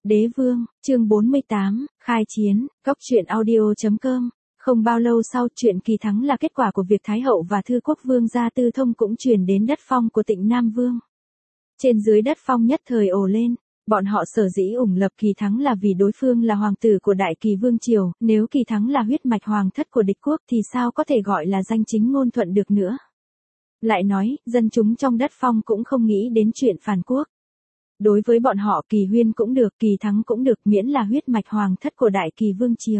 Đế vương, chương 48, khai chiến, góc truyện audio.com. Không bao lâu sau chuyện Kỳ Thắng là kết quả của việc Thái hậu và Thư quốc vương gia tư thông cũng truyền đến đất phong của Tịnh Nam Vương. Trên dưới đất phong nhất thời ồ lên, bọn họ sở dĩ ủng lập Kỳ Thắng là vì đối phương là hoàng tử của Đại Kỳ Vương Triều, nếu Kỳ Thắng là huyết mạch hoàng thất của địch quốc thì sao có thể gọi là danh chính ngôn thuận được nữa. Lại nói, dân chúng trong đất phong cũng không nghĩ đến chuyện phản quốc. Đối với bọn họ Kỳ Huyên cũng được, Kỳ Thắng cũng được, miễn là huyết mạch hoàng thất của Đại Kỳ Vương Triều.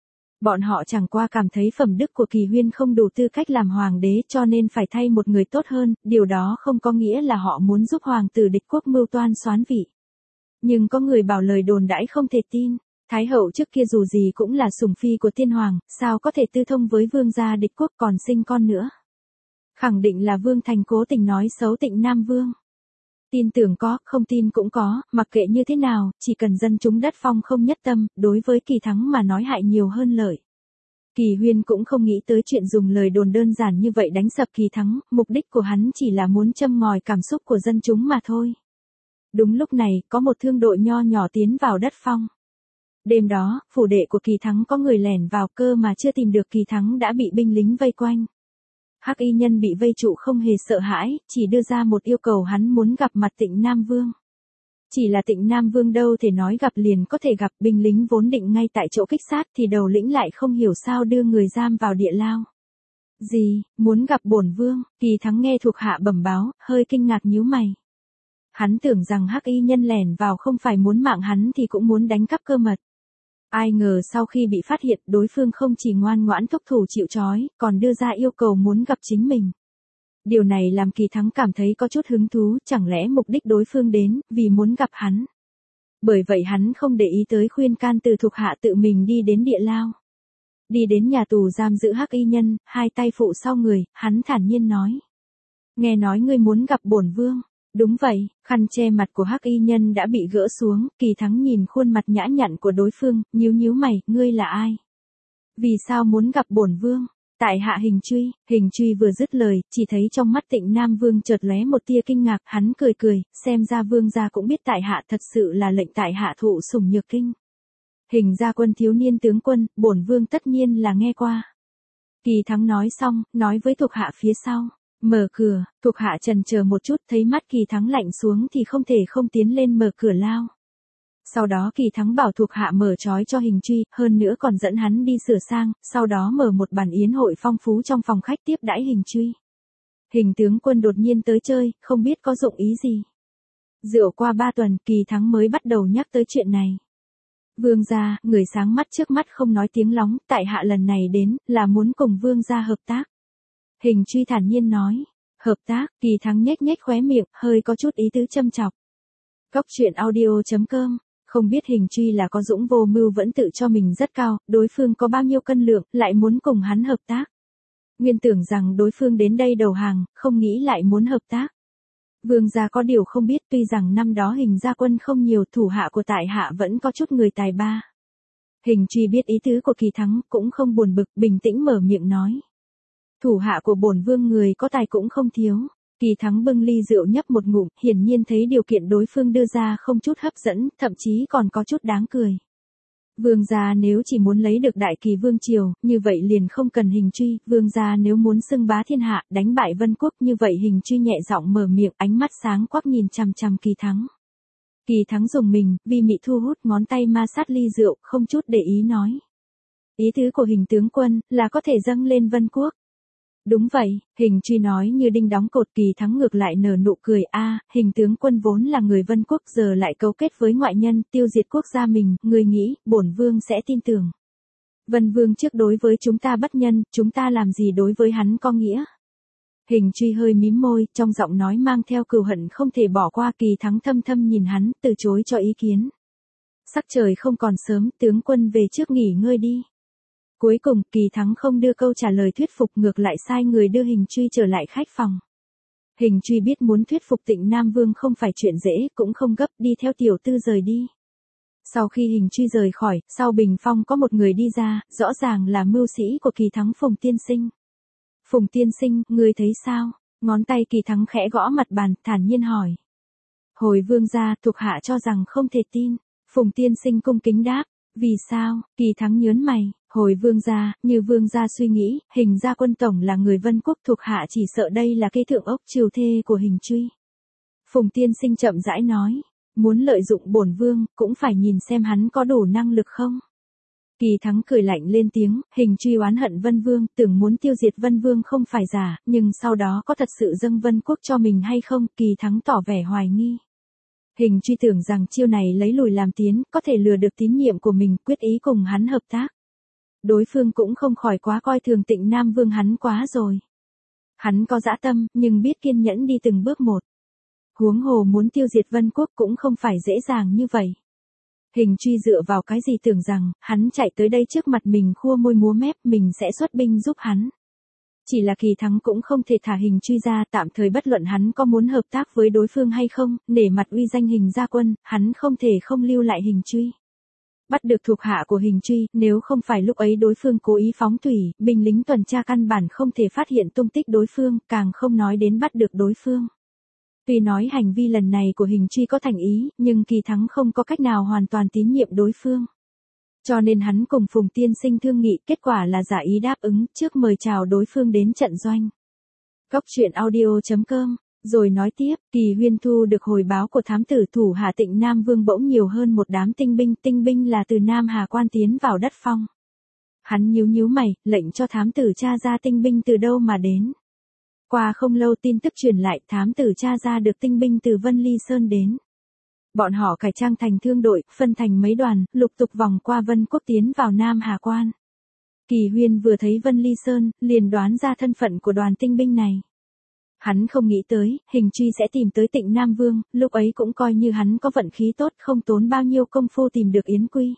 Bọn họ chẳng qua cảm thấy phẩm đức của Kỳ Huyên không đủ tư cách làm hoàng đế cho nên phải thay một người tốt hơn, điều đó không có nghĩa là họ muốn giúp hoàng tử địch quốc mưu toan soán vị. Nhưng có người bảo lời đồn đãi không thể tin, Thái hậu trước kia dù gì cũng là sủng phi của tiên hoàng, sao có thể tư thông với vương gia địch quốc còn sinh con nữa. Khẳng định là Vương Thành cố tình nói xấu Tịnh Nam Vương. Tin tưởng có, không tin cũng có, mặc kệ như thế nào, chỉ cần dân chúng đất phong không nhất tâm, đối với Kỳ Thắng mà nói hại nhiều hơn lợi. Kỳ Huyên cũng không nghĩ tới chuyện dùng lời đồn đơn giản như vậy đánh sập Kỳ Thắng, mục đích của hắn chỉ là muốn châm ngòi cảm xúc của dân chúng mà thôi. Đúng lúc này, có một thương đội nho nhỏ tiến vào đất phong. Đêm đó, phủ đệ của Kỳ Thắng có người lẻn vào, cơ mà chưa tìm được Kỳ Thắng đã bị binh lính vây quanh. Hắc y nhân bị vây trụ không hề sợ hãi, chỉ đưa ra một yêu cầu, hắn muốn gặp mặt Tịnh Nam Vương. Chỉ là Tịnh Nam Vương đâu thể nói gặp liền có thể gặp, binh lính vốn định ngay tại chỗ kích sát thì đầu lĩnh lại không hiểu sao đưa người giam vào địa lao. Gì, muốn gặp bổn vương? Kỳ Thắng nghe thuộc hạ bẩm báo, hơi kinh ngạc nhíu mày. Hắn tưởng rằng hắc y nhân lẻn vào không phải muốn mạng hắn thì cũng muốn đánh cắp cơ mật. Ai ngờ sau khi bị phát hiện, đối phương không chỉ ngoan ngoãn thúc thủ chịu trói, còn đưa ra yêu cầu muốn gặp chính mình. Điều này làm Kỳ Thắng cảm thấy có chút hứng thú, chẳng lẽ mục đích đối phương đến, vì muốn gặp hắn. Bởi vậy hắn không để ý tới khuyên can từ thuộc hạ tự mình đi đến địa lao. Đi đến nhà tù giam giữ hắc y nhân, hai tay phụ sau người, hắn thản nhiên nói. Nghe nói ngươi muốn gặp bổn vương. Đúng vậy, khăn che mặt của hắc y nhân đã bị gỡ xuống, Kỳ Thắng nhìn khuôn mặt nhã nhặn của đối phương, nhíu mày, ngươi là ai? Vì sao muốn gặp bổn vương? Tại hạ Hình Truy vừa dứt lời, chỉ thấy trong mắt Tịnh Nam Vương chợt lóe một tia kinh ngạc, hắn cười, xem ra vương gia cũng biết tại hạ thật sự là lệnh tại hạ thụ sủng nhược kinh. Hình gia quân thiếu niên tướng quân, bổn vương tất nhiên là nghe qua. Kỳ Thắng nói xong, nói với thuộc hạ phía sau. Mở cửa, thuộc hạ chần chờ một chút thấy mắt Kỳ Thắng lạnh xuống thì không thể không tiến lên mở cửa lao. Sau đó Kỳ Thắng bảo thuộc hạ mở trói cho Hình Truy, hơn nữa còn dẫn hắn đi sửa sang, sau đó mở một bàn yến hội phong phú trong phòng khách tiếp đãi Hình Truy. Hình tướng quân đột nhiên tới chơi, không biết có dụng ý gì. Rượu qua 3 tuần, Kỳ Thắng mới bắt đầu nhắc tới chuyện này. Vương gia, người sáng mắt trước mắt không nói tiếng lóng, tại hạ lần này đến, là muốn cùng vương gia hợp tác. Hình Truy thản nhiên nói, hợp tác, Kỳ Thắng nhếch khóe miệng, hơi có chút ý tứ châm chọc. Góc truyện audio.com, không biết Hình Truy là có dũng vô mưu vẫn tự cho mình rất cao, đối phương có bao nhiêu cân lượng, lại muốn cùng hắn hợp tác. Nguyên tưởng rằng đối phương đến đây đầu hàng, không nghĩ lại muốn hợp tác. Vương gia có điều không biết, tuy rằng năm đó Hình gia quân không nhiều, thủ hạ của tại hạ vẫn có chút người tài ba. Hình Truy biết ý tứ của Kỳ Thắng, cũng không buồn bực, bình tĩnh mở miệng nói. Thủ hạ của bổn vương người có tài cũng không thiếu. Kỳ Thắng bưng ly rượu nhấp một ngụm, hiển nhiên thấy điều kiện đối phương đưa ra không chút hấp dẫn, thậm chí còn có chút đáng cười. Vương gia nếu chỉ muốn lấy được Đại Kỳ Vương Triều, như vậy liền không cần Hình Truy, vương gia nếu muốn xưng bá thiên hạ, đánh bại Vân Quốc, như vậy Hình Truy nhẹ giọng mở miệng, ánh mắt sáng quắc nhìn chằm chằm Kỳ Thắng. Kỳ Thắng dùng mình, vi mị thu hút, ngón tay ma sát ly rượu, không chút để ý nói. Ý tứ của Hình tướng quân, là có thể dâng lên Vân Quốc. Đúng vậy, Hình Truy nói như đinh đóng cột. Kỳ Thắng ngược lại nở nụ cười, Hình tướng quân vốn là người Vân Quốc giờ lại cấu kết với ngoại nhân, tiêu diệt quốc gia mình, người nghĩ, bổn vương sẽ tin tưởng. Vân Vương trước đối với chúng ta bất nhân, chúng ta làm gì đối với hắn có nghĩa. Hình Truy hơi mím môi, trong giọng nói mang theo cừu hận không thể bỏ qua. Kỳ Thắng thâm thâm nhìn hắn, từ chối cho ý kiến. Sắc trời không còn sớm, tướng quân về trước nghỉ ngơi đi. Cuối cùng, Kỳ Thắng không đưa câu trả lời thuyết phục, ngược lại sai người đưa Hình Truy trở lại khách phòng. Hình Truy biết muốn thuyết phục Tịnh Nam Vương không phải chuyện dễ, cũng không gấp, đi theo tiểu tư rời đi. Sau khi Hình Truy rời khỏi, sau bình phong có một người đi ra, rõ ràng là mưu sĩ của Kỳ Thắng, Phùng tiên sinh. Phùng tiên sinh, ngươi thấy sao? Ngón tay Kỳ Thắng khẽ gõ mặt bàn, thản nhiên hỏi. Hồi vương gia, thuộc hạ cho rằng không thể tin. Phùng Tiên Sinh cung kính đáp, vì sao? Kỳ Thắng nhớn mày, hồi vương gia, như vương gia suy nghĩ, Hình gia quân tổng là người Vân Quốc thuộc hạ, chỉ sợ đây là kế thượng ốc triều thê của Hình Truy. Phùng Tiên Sinh chậm rãi nói, muốn lợi dụng bổn vương, cũng phải nhìn xem hắn có đủ năng lực không. Kỳ Thắng cười lạnh lên tiếng, Hình Truy oán hận Vân Vương, tưởng muốn tiêu diệt Vân Vương không phải giả, nhưng sau đó có thật sự dâng Vân Quốc cho mình hay không, Kỳ Thắng tỏ vẻ hoài nghi. Hình Truy tưởng rằng chiêu này lấy lùi làm tiến, có thể lừa được tín nhiệm của mình, quyết ý cùng hắn hợp tác. Đối phương cũng không khỏi quá coi thường Tịnh Nam Vương hắn quá rồi. Hắn có dã tâm, nhưng biết kiên nhẫn đi từng bước một. Huống hồ muốn tiêu diệt Vân Quốc cũng không phải dễ dàng như vậy. Hình Truy dựa vào cái gì tưởng rằng, hắn chạy tới đây trước mặt mình khua môi múa mép, mình sẽ xuất binh giúp hắn. Chỉ là Kỳ Thắng cũng không thể thả Hình Truy ra, tạm thời bất luận hắn có muốn hợp tác với đối phương hay không, nể mặt uy danh Hình gia quân, hắn không thể không lưu lại Hình Truy. Bắt được thuộc hạ của Hình Truy, nếu không phải lúc ấy đối phương cố ý phóng thủy, binh lính tuần tra căn bản không thể phát hiện tung tích đối phương, càng không nói đến bắt được đối phương. Tuy nói hành vi lần này của Hình Truy có thành ý, nhưng Kỳ Thắng không có cách nào hoàn toàn tín nhiệm đối phương. Cho nên hắn cùng Phùng Tiên Sinh thương nghị, kết quả là giả ý đáp ứng, trước mời chào đối phương đến trận doanh. Cốc truyện audio.com, rồi nói tiếp, Kỳ Huyên thu được hồi báo của thám tử thủ hạ Tịnh Nam Vương bỗng nhiều hơn một đám tinh binh là từ Nam Hà Quan tiến vào đất phong. Hắn nhíu mày, lệnh cho thám tử tra ra tinh binh từ đâu mà đến. Qua không lâu tin tức truyền lại, thám tử tra ra được tinh binh từ Vân Ly Sơn đến. Bọn họ cải trang thành thương đội, phân thành mấy đoàn, lục tục vòng qua Vân Quốc tiến vào Nam Hà Quan. Kỳ Huyên vừa thấy Vân Ly Sơn, liền đoán ra thân phận của đoàn tinh binh này. Hắn không nghĩ tới, Hình Truy sẽ tìm tới Tịnh Nam Vương, lúc ấy cũng coi như hắn có vận khí tốt, không tốn bao nhiêu công phu tìm được Yến Quy.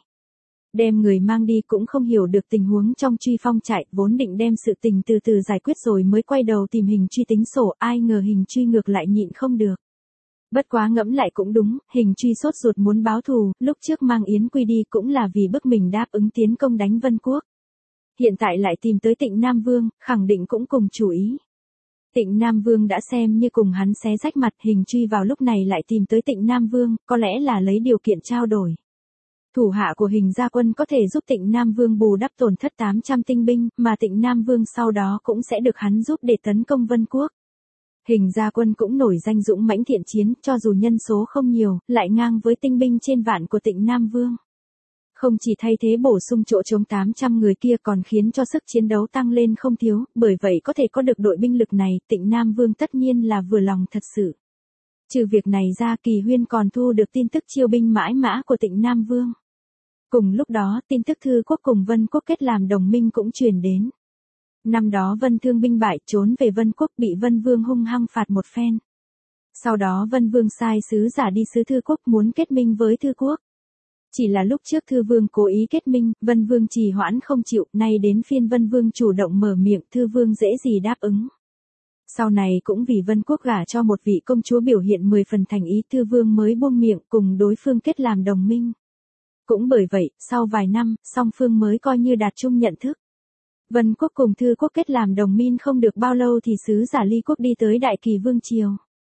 Đem người mang đi cũng không hiểu được tình huống trong Truy Phong trại, vốn định đem sự tình từ từ giải quyết rồi mới quay đầu tìm Hình Truy tính sổ, ai ngờ Hình Truy ngược lại nhịn không được. Bất quá ngẫm lại cũng đúng, Hình Truy sốt ruột muốn báo thù, lúc trước mang Yến Quy đi cũng là vì bức mình đáp ứng tiến công đánh Vân Quốc. Hiện tại lại tìm tới Tịnh Nam Vương, khẳng định cũng cùng chủ ý. Tịnh Nam Vương đã xem như cùng hắn xé rách mặt, Hình Truy vào lúc này lại tìm tới Tịnh Nam Vương, có lẽ là lấy điều kiện trao đổi. Thủ hạ của Hình gia quân có thể giúp Tịnh Nam Vương bù đắp tổn thất 800 tinh binh, mà Tịnh Nam Vương sau đó cũng sẽ được hắn giúp để tấn công Vân Quốc. Hình gia quân cũng nổi danh dũng mãnh thiện chiến, cho dù nhân số không nhiều, lại ngang với tinh binh trên vạn của Tịnh Nam Vương. Không chỉ thay thế bổ sung chỗ trống 800 người kia còn khiến cho sức chiến đấu tăng lên không thiếu, bởi vậy có thể có được đội binh lực này, Tịnh Nam Vương tất nhiên là vừa lòng thật sự. Trừ việc này ra, Kỳ Huyên còn thu được tin tức chiêu binh mãi mã của Tịnh Nam Vương. Cùng lúc đó, tin tức Thư Quốc cùng Vân Quốc kết làm đồng minh cũng truyền đến. Năm đó Vân Thương binh bại trốn về Vân Quốc, bị Vân Vương hung hăng phạt một phen. Sau đó Vân Vương sai sứ giả đi sứ Thư Quốc muốn kết minh với Thư Quốc. Chỉ là lúc trước Thư Vương cố ý kết minh, Vân Vương trì hoãn không chịu, nay đến phiên Vân Vương chủ động mở miệng, Thư Vương dễ gì đáp ứng. Sau này cũng vì Vân Quốc gả cho một vị công chúa biểu hiện 10 phần thành ý, Thư Vương mới buông miệng cùng đối phương kết làm đồng minh. Cũng bởi vậy, sau vài năm, song phương mới coi như đạt chung nhận thức. Vân Quốc cùng Thư Quốc kết làm đồng minh không được bao lâu thì sứ giả Ly Quốc đi tới Đại Kỳ Vương Triều.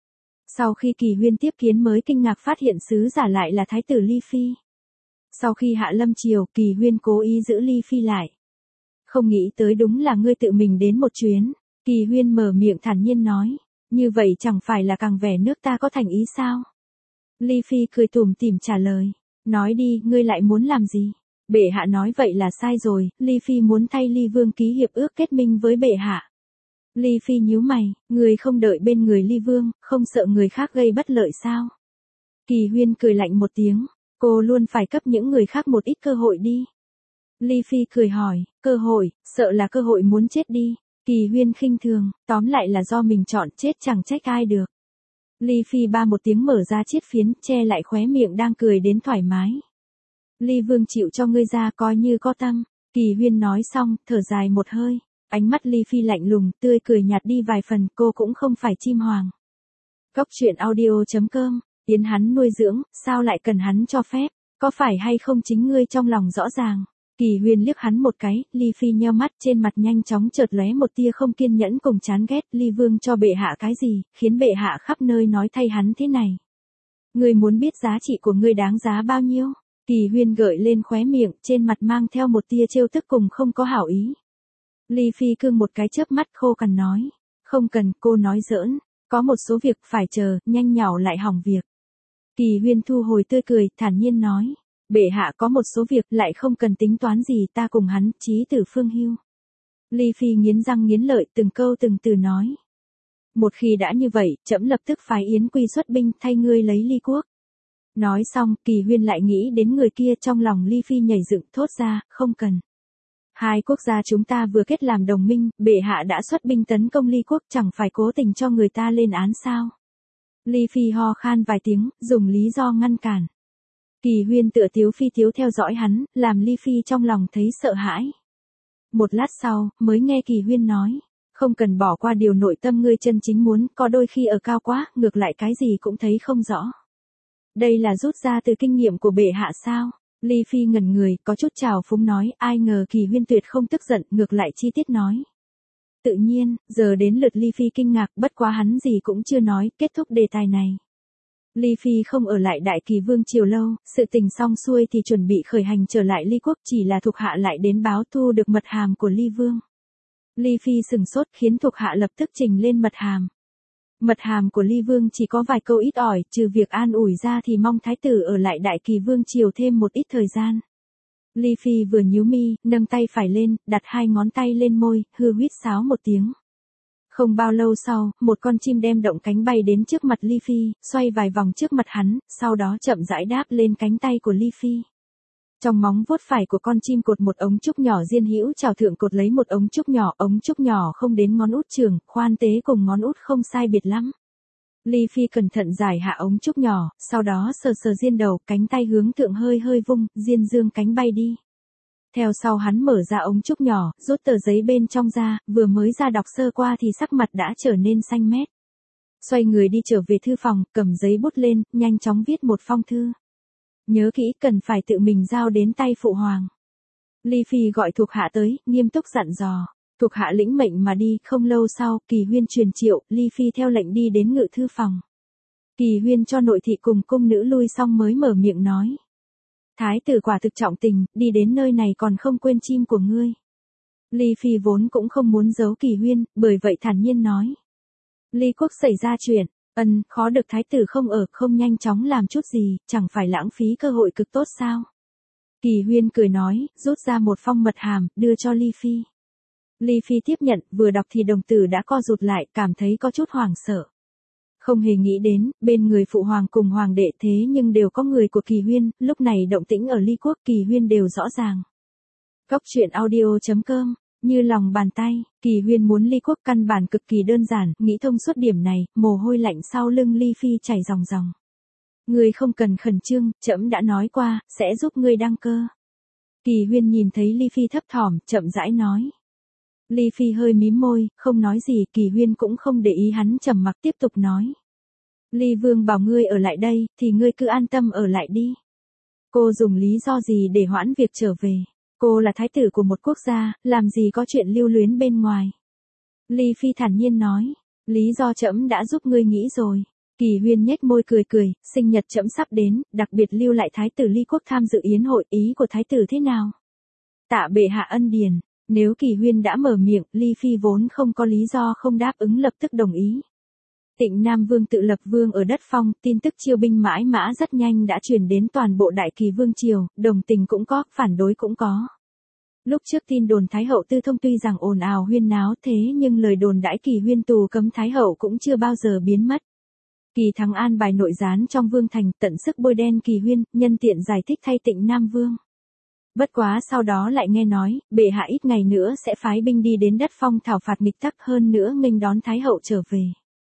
Sau khi Kỳ Huyên tiếp kiến mới kinh ngạc phát hiện sứ giả lại là Thái tử Ly Phi. Sau khi hạ lâm triều, Kỳ Huyên cố ý giữ Ly Phi lại. Không nghĩ tới đúng là ngươi tự mình đến một chuyến. Kỳ Huyên mở miệng thản nhiên nói, như vậy chẳng phải là càng vẻ nước ta có thành ý sao? Ly Phi cười tủm tỉm trả lời, nói đi, ngươi lại muốn làm gì? Bệ hạ nói vậy là sai rồi, Ly Phi muốn thay Ly Vương ký hiệp ước kết minh với bệ hạ. Ly Phi nhíu mày, người không đợi bên người Ly Vương, không sợ người khác gây bất lợi sao? Kỳ Huyên cười lạnh một tiếng, cô luôn phải cấp những người khác một ít cơ hội đi. Ly Phi cười hỏi, cơ hội, sợ là cơ hội muốn chết đi. Kỳ Huyên khinh thường, tóm lại là do mình chọn chết chẳng trách ai được. Ly Phi ba một tiếng mở ra chiếc phiến, che lại khóe miệng đang cười đến thoải mái. Ly Vương chịu cho ngươi ra coi như có tâm. Kỳ Huyên nói xong, thở dài một hơi. Ánh mắt Ly Phi lạnh lùng, tươi cười nhạt đi vài phần, cô cũng không phải chim hoàng. Cốc truyện audio.com, Yến hắn nuôi dưỡng, sao lại cần hắn cho phép, có phải hay không chính ngươi trong lòng rõ ràng. Kỳ Huyên liếc hắn một cái, Ly Phi nheo mắt, trên mặt nhanh chóng chợt lóe một tia không kiên nhẫn cùng chán ghét, Ly Vương cho bệ hạ cái gì, khiến bệ hạ khắp nơi nói thay hắn thế này. Ngươi muốn biết giá trị của ngươi đáng giá bao nhiêu? Kỳ Huyên gợi lên khóe miệng, trên mặt mang theo một tia trêu tức cùng không có hảo ý. Ly Phi cương một cái chớp mắt khô cằn nói. Không cần, cô nói giỡn. Có một số việc phải chờ, nhanh nhảu lại hỏng việc. Kỳ Huyên thu hồi tươi cười, thản nhiên nói. Bệ hạ có một số việc lại không cần tính toán gì, ta cùng hắn, chí tử phương hưu. Ly Phi nghiến răng nghiến lợi, từng câu từng từ nói. Một khi đã như vậy, trẫm lập tức phái Yến Quy xuất binh thay ngươi lấy Ly quốc. Nói xong, Kỳ Huyên lại nghĩ đến người kia, trong lòng Ly Phi nhảy dựng thốt ra, không cần. Hai quốc gia chúng ta vừa kết làm đồng minh, bệ hạ đã xuất binh tấn công Ly quốc, chẳng phải cố tình cho người ta lên án sao. Ly Phi ho khan vài tiếng, dùng lý do ngăn cản. Kỳ Huyên tựa tiếu phi tiếu theo dõi hắn, làm Ly Phi trong lòng thấy sợ hãi. Một lát sau, mới nghe Kỳ Huyên nói. Không cần bỏ qua điều nội tâm ngươi chân chính muốn, có đôi khi ở cao quá, ngược lại cái gì cũng thấy không rõ. Đây là rút ra từ kinh nghiệm của bệ hạ sao? Ly Phi ngẩn người, có chút trào phúng nói, ai ngờ Kỳ Huyên tuyệt không tức giận, ngược lại chi tiết nói. Tự nhiên, giờ đến lượt Ly Phi kinh ngạc, bất quá hắn gì cũng chưa nói, kết thúc đề tài này. Ly Phi không ở lại Đại Kỳ Vương triều lâu, sự tình xong xuôi thì chuẩn bị khởi hành trở lại Ly quốc, chỉ là thuộc hạ lại đến báo thu được mật hàm của Ly Vương. Ly Phi sừng sốt khiến thuộc hạ lập tức trình lên mật hàm. Mật hàm của Ly Vương chỉ có vài câu ít ỏi, trừ việc an ủi ra thì mong thái tử ở lại Đại Kỳ Vương triều thêm một ít thời gian. Ly Phi vừa nhíu mi, nâng tay phải lên, đặt hai ngón tay lên môi, hư huýt sáo một tiếng. Không bao lâu sau, một con chim đem động cánh bay đến trước mặt Ly Phi, xoay vài vòng trước mặt hắn, sau đó chậm rãi đáp lên cánh tay của Ly Phi. Trong móng vuốt phải của con chim cột một ống trúc nhỏ diên hữu chào thượng cột lấy một ống trúc nhỏ không đến ngón út trường, khoan tế cùng ngón út không sai biệt lắm. Ly Phi cẩn thận giải hạ ống trúc nhỏ, sau đó sờ sờ diên đầu, cánh tay hướng thượng hơi hơi vung, diên dương cánh bay đi. Theo sau hắn mở ra ống trúc nhỏ, rút tờ giấy bên trong ra, vừa mới ra đọc sơ qua thì sắc mặt đã trở nên xanh mét. Xoay người đi trở về thư phòng, cầm giấy bút lên, nhanh chóng viết một phong thư. Nhớ kỹ cần phải tự mình giao đến tay phụ hoàng. Ly Phi gọi thuộc hạ tới, nghiêm túc dặn dò. Thuộc hạ lĩnh mệnh mà đi, không lâu sau, Kỳ Huyên truyền triệu, Ly Phi theo lệnh đi đến ngự thư phòng. Kỳ Huyên cho nội thị cùng cung nữ lui xong mới mở miệng nói. Thái tử quả thực trọng tình, đi đến nơi này còn không quên chim của ngươi. Ly Phi vốn cũng không muốn giấu Kỳ Huyên, bởi vậy thản nhiên nói. Ly quốc xảy ra chuyện, khó được thái tử không ở, không nhanh chóng làm chút gì, chẳng phải lãng phí cơ hội cực tốt sao? Kỳ Huyên cười nói, rút ra một phong mật hàm, đưa cho Ly Phi. Ly Phi tiếp nhận, vừa đọc thì đồng tử đã co rụt lại, cảm thấy có chút hoảng sợ. Không hề nghĩ đến, bên người phụ hoàng cùng hoàng đệ thế nhưng đều có người của Kỳ Huyên, lúc này động tĩnh ở Ly quốc Kỳ Huyên đều rõ ràng. Góc truyện audio.com, như lòng bàn tay, Kỳ Huyên muốn Ly quốc căn bản cực kỳ đơn giản, nghĩ thông suốt điểm này, mồ hôi lạnh sau lưng Ly Phi chảy ròng ròng. Ngươi không cần khẩn trương, trẫm đã nói qua, sẽ giúp ngươi đăng cơ. Kỳ Huyên nhìn thấy Ly Phi thấp thỏm, chậm rãi nói. Ly Phi hơi mím môi, không nói gì, Kỳ Huyên cũng không để ý hắn trầm mặc tiếp tục nói. Ly Vương bảo ngươi ở lại đây, thì ngươi cứ an tâm ở lại đi. Cô dùng lý do gì để hoãn việc trở về? Cô là thái tử của một quốc gia, làm gì có chuyện lưu luyến bên ngoài? Ly Phi thản nhiên nói, lý do trẫm đã giúp ngươi nghĩ rồi. Kỳ Huyên nhếch môi cười cười, sinh nhật trẫm sắp đến, đặc biệt lưu lại thái tử Ly quốc tham dự yến hội, ý của thái tử thế nào? Tạ bệ hạ ân điển. Nếu Kỳ Huyên đã mở miệng, Ly Phi vốn không có lý do không đáp ứng lập tức đồng ý. Tịnh Nam Vương tự lập vương ở đất Phong, tin tức chiêu binh mãi mã rất nhanh đã truyền đến toàn bộ Đại Kỳ Vương triều, đồng tình cũng có, phản đối cũng có. Lúc trước tin đồn Thái hậu Tư Thông tuy rằng ồn ào huyên náo thế nhưng lời đồn đãi Kỳ Huyên tù cấm Thái hậu cũng chưa bao giờ biến mất. Kỳ Thắng an bài nội gián trong vương thành, tận sức bôi đen Kỳ Huyên, nhân tiện giải thích thay Tịnh Nam Vương. Bất quá sau đó lại nghe nói, bệ hạ ít ngày nữa sẽ phái binh đi đến đất Phong thảo phạt nghịch tắc, hơn nữa nghênh đón Thái hậu trở về.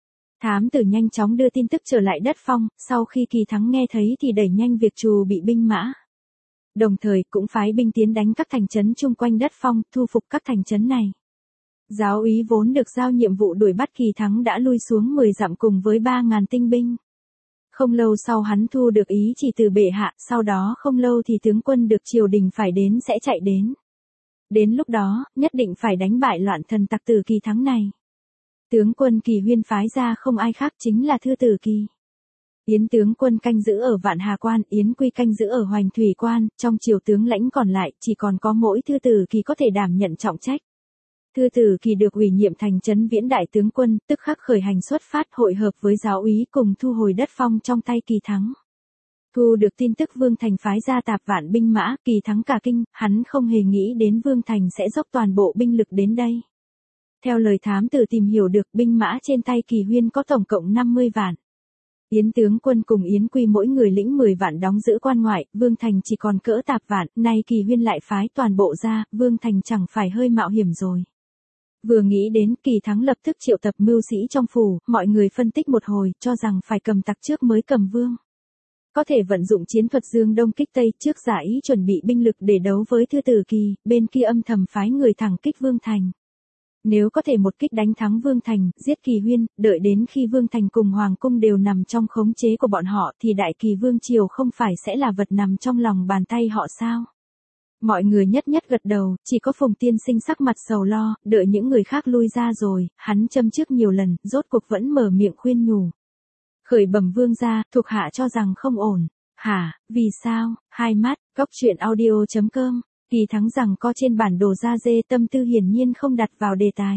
Thám tử nhanh chóng đưa tin tức trở lại đất Phong, sau khi Kỳ Thắng nghe thấy thì đẩy nhanh việc trù bị binh mã. Đồng thời cũng phái binh tiến đánh các thành trấn chung quanh đất Phong, thu phục các thành trấn này. Giáo úy vốn được giao nhiệm vụ đuổi bắt Kỳ Thắng đã lui xuống 10 dặm cùng với 3.000 tinh binh. Không lâu sau hắn thu được ý chỉ từ bệ hạ, sau đó không lâu thì tướng quân được triều đình phải đến sẽ chạy đến. Đến lúc đó, nhất định phải đánh bại loạn thần tặc tử Kỳ Thắng này. Tướng quân Kỳ Huyên phái ra không ai khác chính là Thư Tử Kỳ. Yến tướng quân canh giữ ở Vạn Hà Quan, Yến Quy canh giữ ở Hoành Thủy Quan, trong triều tướng lãnh còn lại chỉ còn có mỗi Thư Tử Kỳ có thể đảm nhận trọng trách. Thư Tử Kỳ được ủy nhiệm thành Trấn Viễn đại tướng quân, tức khắc khởi hành xuất phát, hội hợp với giáo úy cùng thu hồi đất phong trong tay Kỳ Thắng. Thu được tin tức Vương Thành phái ra tạp vạn binh mã, Kỳ Thắng cả kinh, hắn không hề nghĩ đến Vương Thành sẽ dốc toàn bộ binh lực đến đây. Theo lời thám tử tìm hiểu được, binh mã trên tay Kỳ Huyên có tổng cộng 50 vạn. Yến tướng quân cùng Yến Quy mỗi người lĩnh 10 vạn đóng giữ quan ngoại, Vương Thành chỉ còn cỡ tạp vạn, nay Kỳ Huyên lại phái toàn bộ ra, Vương Thành chẳng phải hơi mạo hiểm rồi. Vừa nghĩ đến, Kỳ Thắng lập tức triệu tập mưu sĩ trong phủ, mọi người phân tích một hồi, cho rằng phải cầm tặc trước mới cầm vương. Có thể vận dụng chiến thuật dương đông kích tây, trước giả ý chuẩn bị binh lực để đấu với Thư Tử Kỳ, bên kia âm thầm phái người thẳng kích Vương Thành. Nếu có thể một kích đánh thắng Vương Thành, giết Kỳ Huyên, đợi đến khi Vương Thành cùng Hoàng cung đều nằm trong khống chế của bọn họ thì Đại Kỳ Vương triều không phải sẽ là vật nằm trong lòng bàn tay họ sao? Mọi người nhất nhất gật đầu, chỉ có Phùng Tiên Sinh sắc mặt sầu lo, đợi những người khác lui ra rồi, hắn châm trước nhiều lần, rốt cuộc vẫn mở miệng khuyên nhủ. Khởi bẩm vương gia, thuộc hạ cho rằng không ổn. Hả, vì sao? Hai mắt, Cóc Truyện Audio.com. Kỳ Thắng rằng co trên bản đồ da dê, tâm tư hiển nhiên không đặt vào đề tài.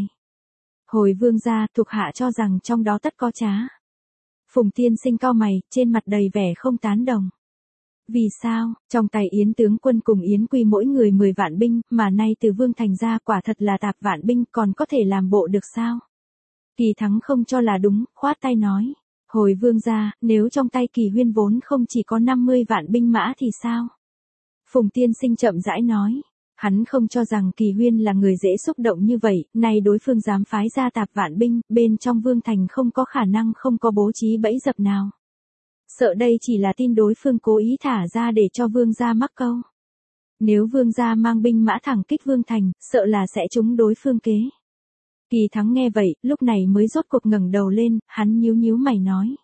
Hồi vương gia, thuộc hạ cho rằng trong đó tất có trá. Phùng Tiên Sinh cau mày, trên mặt đầy vẻ không tán đồng. Vì sao? Trong tay Yến tướng quân cùng Yến Quy mỗi người 10 vạn binh, mà nay từ Vương Thành ra quả thật là tạp vạn binh, còn có thể làm bộ được sao? Kỳ Thắng không cho là đúng, khoát tay nói. Hồi vương gia, nếu trong tay Kỳ Huyên vốn không chỉ có 50 vạn binh mã thì sao? Phùng Tiên Sinh chậm rãi nói. Hắn không cho rằng Kỳ Huyên là người dễ xúc động như vậy, nay đối phương dám phái ra tạp vạn binh, bên trong Vương Thành không có khả năng không có bố trí bẫy dập nào. Sợ đây chỉ là tin đối phương cố ý thả ra để cho vương gia mắc câu. Nếu vương gia mang binh mã thẳng kích Vương Thành, sợ là sẽ trúng đối phương kế. Kỳ Thắng nghe vậy, lúc này mới rốt cuộc ngẩng đầu lên, hắn nhíu nhíu mày nói.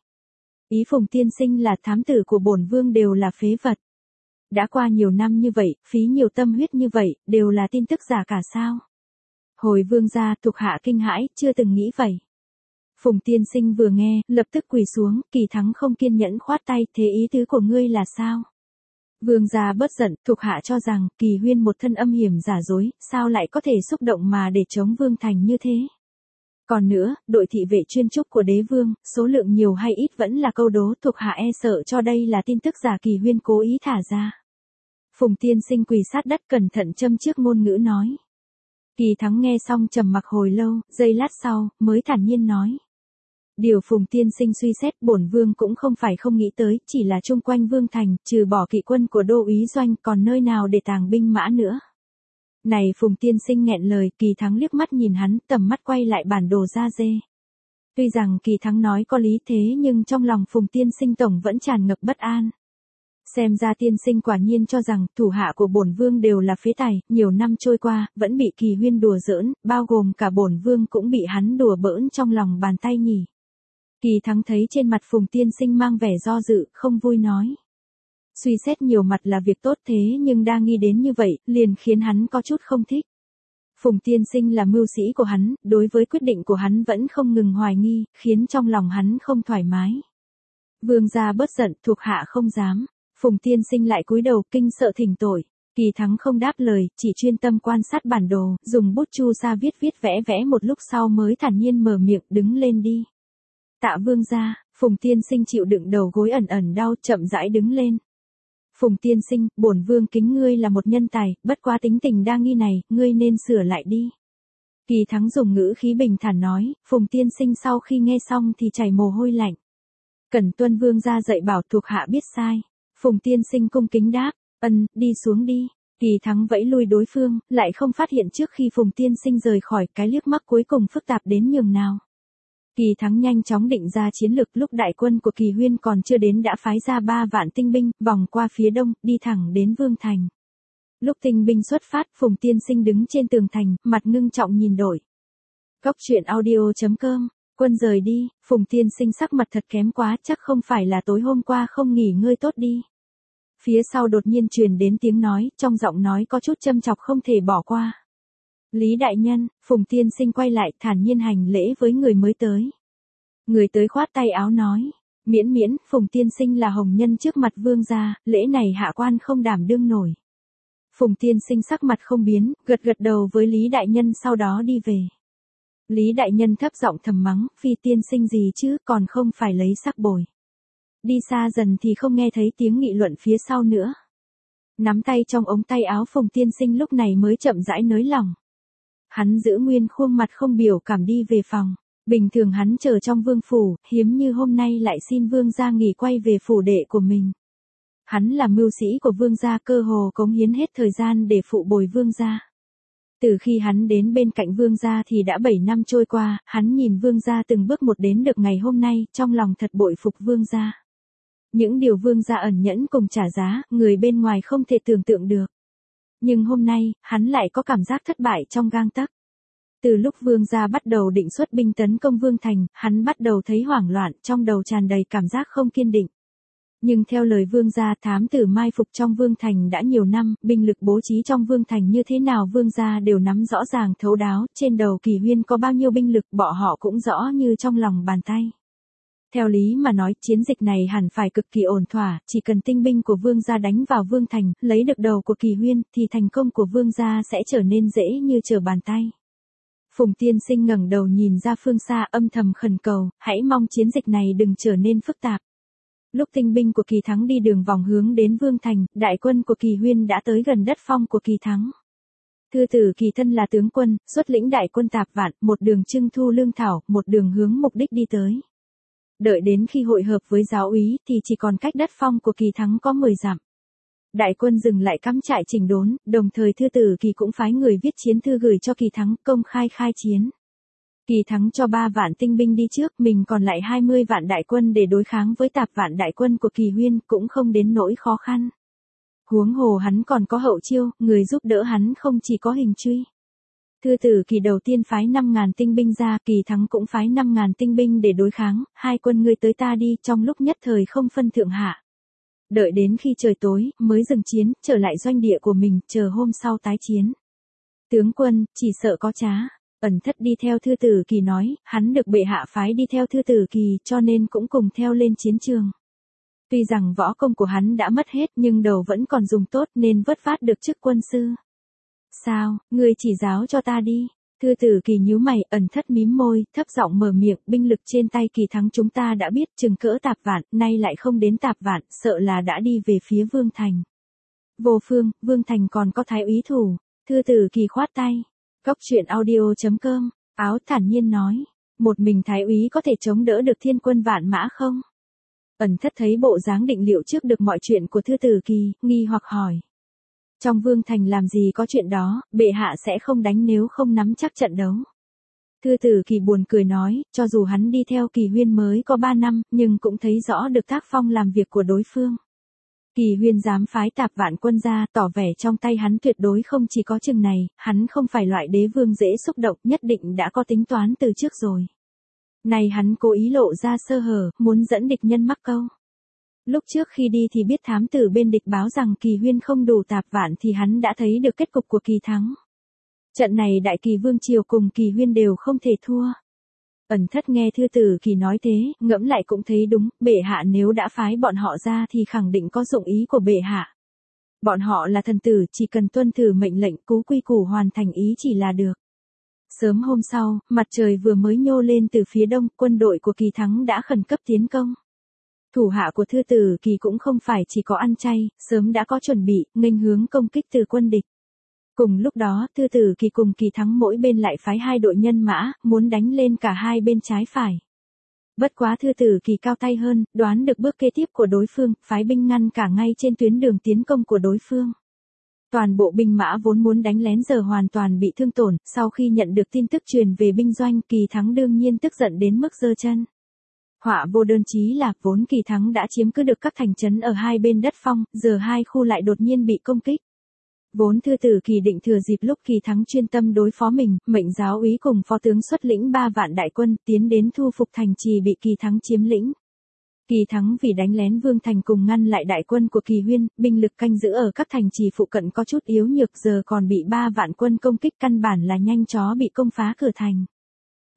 Ý Phùng Tiên Sinh là thám tử của bổn vương đều là phế vật. Đã qua nhiều năm như vậy, phí nhiều tâm huyết như vậy, đều là tin tức giả cả sao? Hồi vương gia, thuộc hạ kinh hãi, chưa từng nghĩ vậy. Phùng Tiên Sinh vừa nghe, lập tức quỳ xuống, Kỳ Thắng không kiên nhẫn khoát tay, thế ý tứ của ngươi là sao? Vương gia bất giận, thuộc hạ cho rằng, Kỳ Huyên một thân âm hiểm giả dối, sao lại có thể xúc động mà để chống Vương Thành như thế? Còn nữa, đội thị vệ chuyên trúc của đế vương, số lượng nhiều hay ít vẫn là câu đố, thuộc hạ e sợ cho đây là tin tức giả Kỳ Huyên cố ý thả ra. Phùng Tiên Sinh quỳ sát đất cẩn thận châm trước ngôn ngữ nói. Kỳ Thắng nghe xong trầm mặc hồi lâu, giây lát sau, mới thản nhiên nói. Điều Phùng Tiên Sinh suy xét, bổn vương cũng không phải không nghĩ tới, chỉ là chung quanh Vương Thành, trừ bỏ kỵ quân của đô úy doanh, còn nơi nào để tàng binh mã nữa. Này Phùng Tiên Sinh nghẹn lời, Kỳ Thắng liếc mắt nhìn hắn, tầm mắt quay lại bản đồ da dê. Tuy rằng Kỳ Thắng nói có lý thế nhưng trong lòng Phùng Tiên Sinh tổng vẫn tràn ngập bất an. Xem ra tiên sinh quả nhiên cho rằng thủ hạ của bổn vương đều là phế tài, nhiều năm trôi qua, vẫn bị Kỳ Huyên đùa giỡn, bao gồm cả bổn vương cũng bị hắn đùa bỡn trong lòng bàn tay nhỉ. Kỳ Thắng thấy trên mặt Phùng Tiên Sinh mang vẻ do dự, không vui nói. Suy xét nhiều mặt là việc tốt thế nhưng đa nghi đến như vậy, liền khiến hắn có chút không thích. Phùng Tiên Sinh là mưu sĩ của hắn, đối với quyết định của hắn vẫn không ngừng hoài nghi, khiến trong lòng hắn không thoải mái. Vương gia bất giận, thuộc hạ không dám. Phùng Tiên Sinh lại cúi đầu kinh sợ thỉnh tội. Kỳ Thắng không đáp lời, chỉ chuyên tâm quan sát bản đồ, dùng bút chu sa viết vẽ một lúc sau mới thản nhiên mở miệng, đứng lên đi. Tạ vương gia. Phùng Tiên Sinh chịu đựng đầu gối ẩn ẩn đau, chậm rãi đứng lên. Phùng Tiên Sinh, bổn vương kính ngươi là một nhân tài, bất quá tính tình đa nghi này, ngươi nên sửa lại đi. Kỳ Thắng dùng ngữ khí bình thản nói, Phùng Tiên Sinh sau khi nghe xong thì chảy mồ hôi lạnh. Cẩn tuân vương gia dạy bảo, thuộc hạ biết sai. Phùng Tiên Sinh cung kính đáp, đi xuống đi. Kỳ Thắng vẫy lui đối phương, lại không phát hiện trước khi Phùng Tiên Sinh rời khỏi, cái liếc mắt cuối cùng phức tạp đến nhường nào. Kỳ Thắng nhanh chóng định ra chiến lược, lúc đại quân của Kỳ Huyên còn chưa đến đã phái ra 3 vạn tinh binh, vòng qua phía đông, đi thẳng đến Vương Thành. Lúc tinh binh xuất phát, Phùng Tiên Sinh đứng trên tường thành, mặt ngưng trọng nhìn đội. Cóc Truyện Audio.com. Quân rời đi, Phùng Tiên Sinh sắc mặt thật kém quá, chắc không phải là tối hôm qua không nghỉ ngơi tốt đi. Phía sau đột nhiên truyền đến tiếng nói, trong giọng nói có chút châm chọc không thể bỏ qua. Lý đại nhân. Phùng Tiên Sinh quay lại, thản nhiên hành lễ với người mới tới. Người tới khoát tay áo nói, Miễn miễn, Phùng tiên sinh là hồng nhân trước mặt vương gia, lễ này hạ quan không đảm đương nổi. Phùng tiên sinh sắc mặt không biến, gật gật đầu với Lý đại nhân sau đó đi về. Lý đại nhân thấp giọng thầm mắng, phi tiên sinh gì chứ, còn không phải lấy sắc bồi. Đi xa dần thì không nghe thấy tiếng nghị luận phía sau nữa. Nắm tay trong ống tay áo Phùng tiên sinh lúc này mới chậm rãi nới lỏng. Hắn giữ nguyên khuôn mặt không biểu cảm đi về phòng. Bình thường hắn chờ trong vương phủ, hiếm như hôm nay lại xin vương gia nghỉ quay về phủ đệ của mình. Hắn là mưu sĩ của vương gia, cơ hồ cống hiến hết thời gian để phụ bồi vương gia. Từ khi hắn đến bên cạnh vương gia thì đã 7 năm trôi qua, hắn nhìn vương gia từng bước một đến được ngày hôm nay, trong lòng thật bội phục vương gia. Những điều vương gia ẩn nhẫn cùng trả giá, người bên ngoài không thể tưởng tượng được. Nhưng hôm nay, hắn lại có cảm giác thất bại trong gang tấc. Từ lúc vương gia bắt đầu định xuất binh tấn công vương thành, hắn bắt đầu thấy hoảng loạn, trong đầu tràn đầy cảm giác không kiên định. Nhưng theo lời vương gia, thám tử mai phục trong vương thành đã nhiều năm, binh lực bố trí trong vương thành như thế nào vương gia đều nắm rõ ràng thấu đáo, trên đầu Kỳ Huyên có bao nhiêu binh lực bọn họ cũng rõ như trong lòng bàn tay. Theo lý mà nói, chiến dịch này hẳn phải cực kỳ ổn thỏa, chỉ cần tinh binh của vương gia đánh vào vương thành, lấy được đầu của Kỳ Huyên, thì thành công của vương gia sẽ trở nên dễ như trở bàn tay. Phùng tiên sinh ngẩng đầu nhìn ra phương xa, âm thầm khẩn cầu, hãy mong chiến dịch này đừng trở nên phức tạp. Lúc tinh binh của Kỳ Thắng đi đường vòng hướng đến vương thành, đại quân của Kỳ Huyên đã tới gần đất phong của Kỳ Thắng. Thư tử Kỳ thân là tướng quân, xuất lĩnh đại quân Tạp Vạn, một đường trưng thu lương thảo, một đường hướng mục đích đi tới. Đợi đến khi hội hợp với giáo úy thì chỉ còn cách đất phong của Kỳ Thắng có 10 dặm. Đại quân dừng lại cắm trại chỉnh đốn, đồng thời Thư tử Kỳ cũng phái người viết chiến thư gửi cho Kỳ Thắng, công khai khai chiến. Kỳ Thắng cho 3 vạn tinh binh đi trước, mình còn lại 20 vạn đại quân để đối kháng với Tạp Vạn đại quân của Kỳ Huyên, cũng không đến nỗi khó khăn. Huống hồ hắn còn có hậu chiêu, người giúp đỡ hắn không chỉ có Hình Truy. Thư tử Kỳ đầu tiên phái 5.000 tinh binh ra, Kỳ Thắng cũng phái 5.000 tinh binh để đối kháng, hai quân ngươi tới ta đi, trong lúc nhất thời không phân thượng hạ. Đợi đến khi trời tối, mới dừng chiến, trở lại doanh địa của mình, chờ hôm sau tái chiến. Tướng quân, chỉ sợ có trá. Ẩn Thất đi theo Thư tử Kỳ nói, hắn được bệ hạ phái đi theo Thư tử Kỳ, cho nên cũng cùng theo lên chiến trường. Tuy rằng võ công của hắn đã mất hết, nhưng đầu vẫn còn dùng tốt nên vớt vát được chức quân sư. Sao, ngươi chỉ giáo cho ta đi. Thư tử Kỳ nhíu mày, Ẩn Thất mím môi, thấp giọng mở miệng, binh lực trên tay Kỳ Thắng chúng ta đã biết, chừng cỡ Tạp Vạn, nay lại không đến Tạp Vạn, sợ là đã đi về phía vương thành. Vô phương, vương thành còn có thái úy thủ. Thư tử Kỳ khoát tay. Cốc truyện audio.com, Áo thản nhiên nói, một mình thái úy có thể chống đỡ được thiên quân vạn mã không? Ẩn Thất thấy bộ dáng định liệu trước được mọi chuyện của Thư tử Kỳ, nghi hoặc hỏi. Trong vương thành làm gì có chuyện đó, bệ hạ sẽ không đánh nếu không nắm chắc trận đấu. Thư tử Kỳ buồn cười nói, cho dù hắn đi theo Kỳ Huyên mới có 3 năm, nhưng cũng thấy rõ được tác phong làm việc của đối phương. Kỳ Huyên dám phái Tạp Vạn quân ra, tỏ vẻ trong tay hắn tuyệt đối không chỉ có chừng này, hắn không phải loại đế vương dễ xúc động, nhất định đã có tính toán từ trước rồi. Này hắn cố ý lộ ra sơ hở, muốn dẫn địch nhân mắc câu. Lúc trước khi đi thì biết thám tử bên địch báo rằng Kỳ Huyên không đủ Tạp Vạn thì hắn đã thấy được kết cục của Kỳ Thắng. Trận này Đại Kỳ Vương Triều cùng Kỳ Huyên đều không thể thua. Ẩn Thất nghe Thư tử Kỳ nói thế, ngẫm lại cũng thấy đúng, bệ hạ nếu đã phái bọn họ ra thì khẳng định có dụng ý của bệ hạ. Bọn họ là thần tử, chỉ cần tuân thủ mệnh lệnh cú quy củ hoàn thành ý chỉ là được. Sớm hôm sau, mặt trời vừa mới nhô lên từ phía đông, quân đội của Kỳ Thắng đã khẩn cấp tiến công. Thủ hạ của Thư tử Kỳ cũng không phải chỉ có ăn chay, sớm đã có chuẩn bị, nghênh hướng công kích từ quân địch. Cùng lúc đó, Thư tử Kỳ cùng Kỳ Thắng mỗi bên lại phái 2 đội nhân mã, muốn đánh lên cả hai bên trái phải. Bất quá Thư tử Kỳ cao tay hơn, đoán được bước kế tiếp của đối phương, phái binh ngăn cả ngay trên tuyến đường tiến công của đối phương. Toàn bộ binh mã vốn muốn đánh lén giờ hoàn toàn bị thương tổn, sau khi nhận được tin tức truyền về binh doanh, Kỳ Thắng đương nhiên tức giận đến mức giơ chân. Họa vô đơn chí là, vốn Kỳ Thắng đã chiếm cứ được các thành trấn ở hai bên đất phong, giờ hai khu lại đột nhiên bị công kích. Vốn Thư tử Kỳ định thừa dịp lúc Kỳ Thắng chuyên tâm đối phó mình, mệnh giáo úy cùng phó tướng xuất lĩnh 3 vạn đại quân, tiến đến thu phục thành trì bị Kỳ Thắng chiếm lĩnh. Kỳ Thắng vì đánh lén vương thành cùng ngăn lại đại quân của Kỳ Huyên, binh lực canh giữ ở các thành trì phụ cận có chút yếu nhược, giờ còn bị 3 vạn quân công kích, căn bản là nhanh chó bị công phá cửa thành.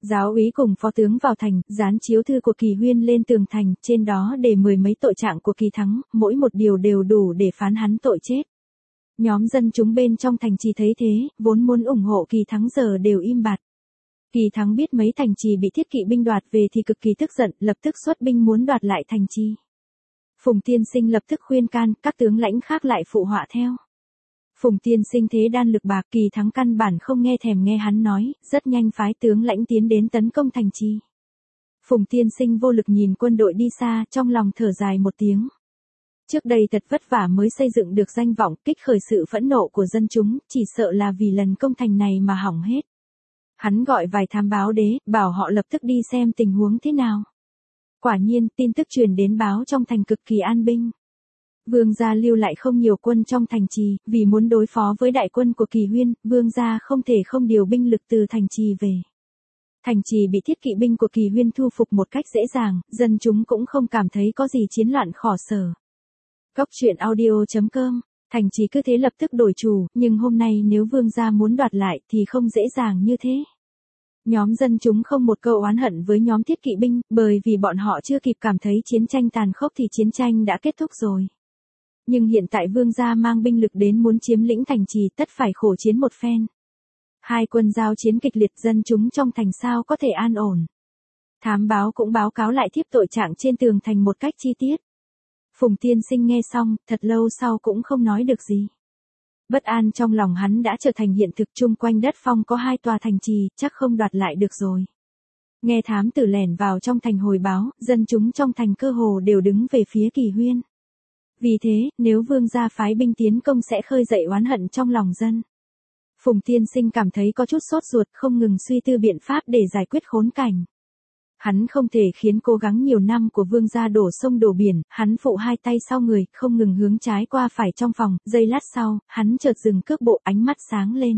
Giáo úy cùng phó tướng vào thành, dán chiếu thư của Kỳ Huyên lên tường thành, trên đó để 10 mấy tội trạng của Kỳ Thắng, mỗi một điều đều đủ để phán hắn tội chết. Nhóm dân chúng bên trong thành trì thấy thế, vốn muốn ủng hộ Kỳ Thắng giờ đều im bặt. Kỳ Thắng biết mấy thành trì bị thiết kỵ binh đoạt về thì cực kỳ tức giận, lập tức xuất binh muốn đoạt lại thành trì. Phùng Tiên Sinh lập tức khuyên can, các tướng lãnh khác lại phụ họa theo. Phùng Tiên Sinh thế đan lực bạc, Kỳ Thắng căn bản không nghe thèm nghe hắn nói, rất nhanh phái tướng lãnh tiến đến tấn công thành trì. Phùng Tiên Sinh vô lực nhìn quân đội đi xa, trong lòng thở dài một tiếng. Trước đây thật vất vả mới xây dựng được danh vọng, kích khởi sự phẫn nộ của dân chúng, chỉ sợ là vì lần công thành này mà hỏng hết. Hắn gọi vài thám báo đế, bảo họ lập tức đi xem tình huống thế nào. Quả nhiên, tin tức truyền đến báo trong thành cực kỳ an binh. Vương gia lưu lại không nhiều quân trong thành trì, vì muốn đối phó với đại quân của Kỳ Huyên, vương gia không thể không điều binh lực từ thành trì về. Thành trì bị thiết kỵ binh của Kỳ Huyên thu phục một cách dễ dàng, dân chúng cũng không cảm thấy có gì chiến loạn khổ sở. Góc truyện audio.com, thành trì cứ thế lập tức đổi chủ, nhưng hôm nay nếu vương gia muốn đoạt lại thì không dễ dàng như thế. Nhóm dân chúng không một câu oán hận với nhóm thiết kỵ binh, bởi vì bọn họ chưa kịp cảm thấy chiến tranh tàn khốc thì chiến tranh đã kết thúc rồi. Nhưng hiện tại vương gia mang binh lực đến muốn chiếm lĩnh thành trì, tất phải khổ chiến một phen. Hai quân giao chiến kịch liệt, dân chúng trong thành sao có thể an ổn. Thám báo cũng báo cáo lại thiếp tội trạng trên tường thành một cách chi tiết. Phùng Tiên Sinh nghe xong, thật lâu sau cũng không nói được gì. Bất an trong lòng hắn đã trở thành hiện thực, chung quanh đất phong có 2 tòa thành trì, chắc không đoạt lại được rồi. Nghe thám tử lẻn vào trong thành hồi báo, dân chúng trong thành cơ hồ đều đứng về phía Kỳ Huyên. Vì thế, nếu vương gia phái binh tiến công sẽ khơi dậy oán hận trong lòng dân. Phùng Tiên Sinh cảm thấy có chút sốt ruột, không ngừng suy tư biện pháp để giải quyết khốn cảnh. Hắn không thể khiến cố gắng nhiều năm của vương gia đổ sông đổ biển, hắn phụ 2 tay sau người, không ngừng hướng trái qua phải trong phòng, giây lát sau, hắn chợt dừng cước bộ, ánh mắt sáng lên.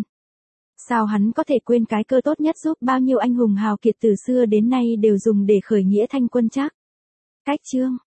Sao hắn có thể quên cái cơ tốt nhất giúp bao nhiêu anh hùng hào kiệt từ xưa đến nay đều dùng để khởi nghĩa thanh quân chắc? Cách chương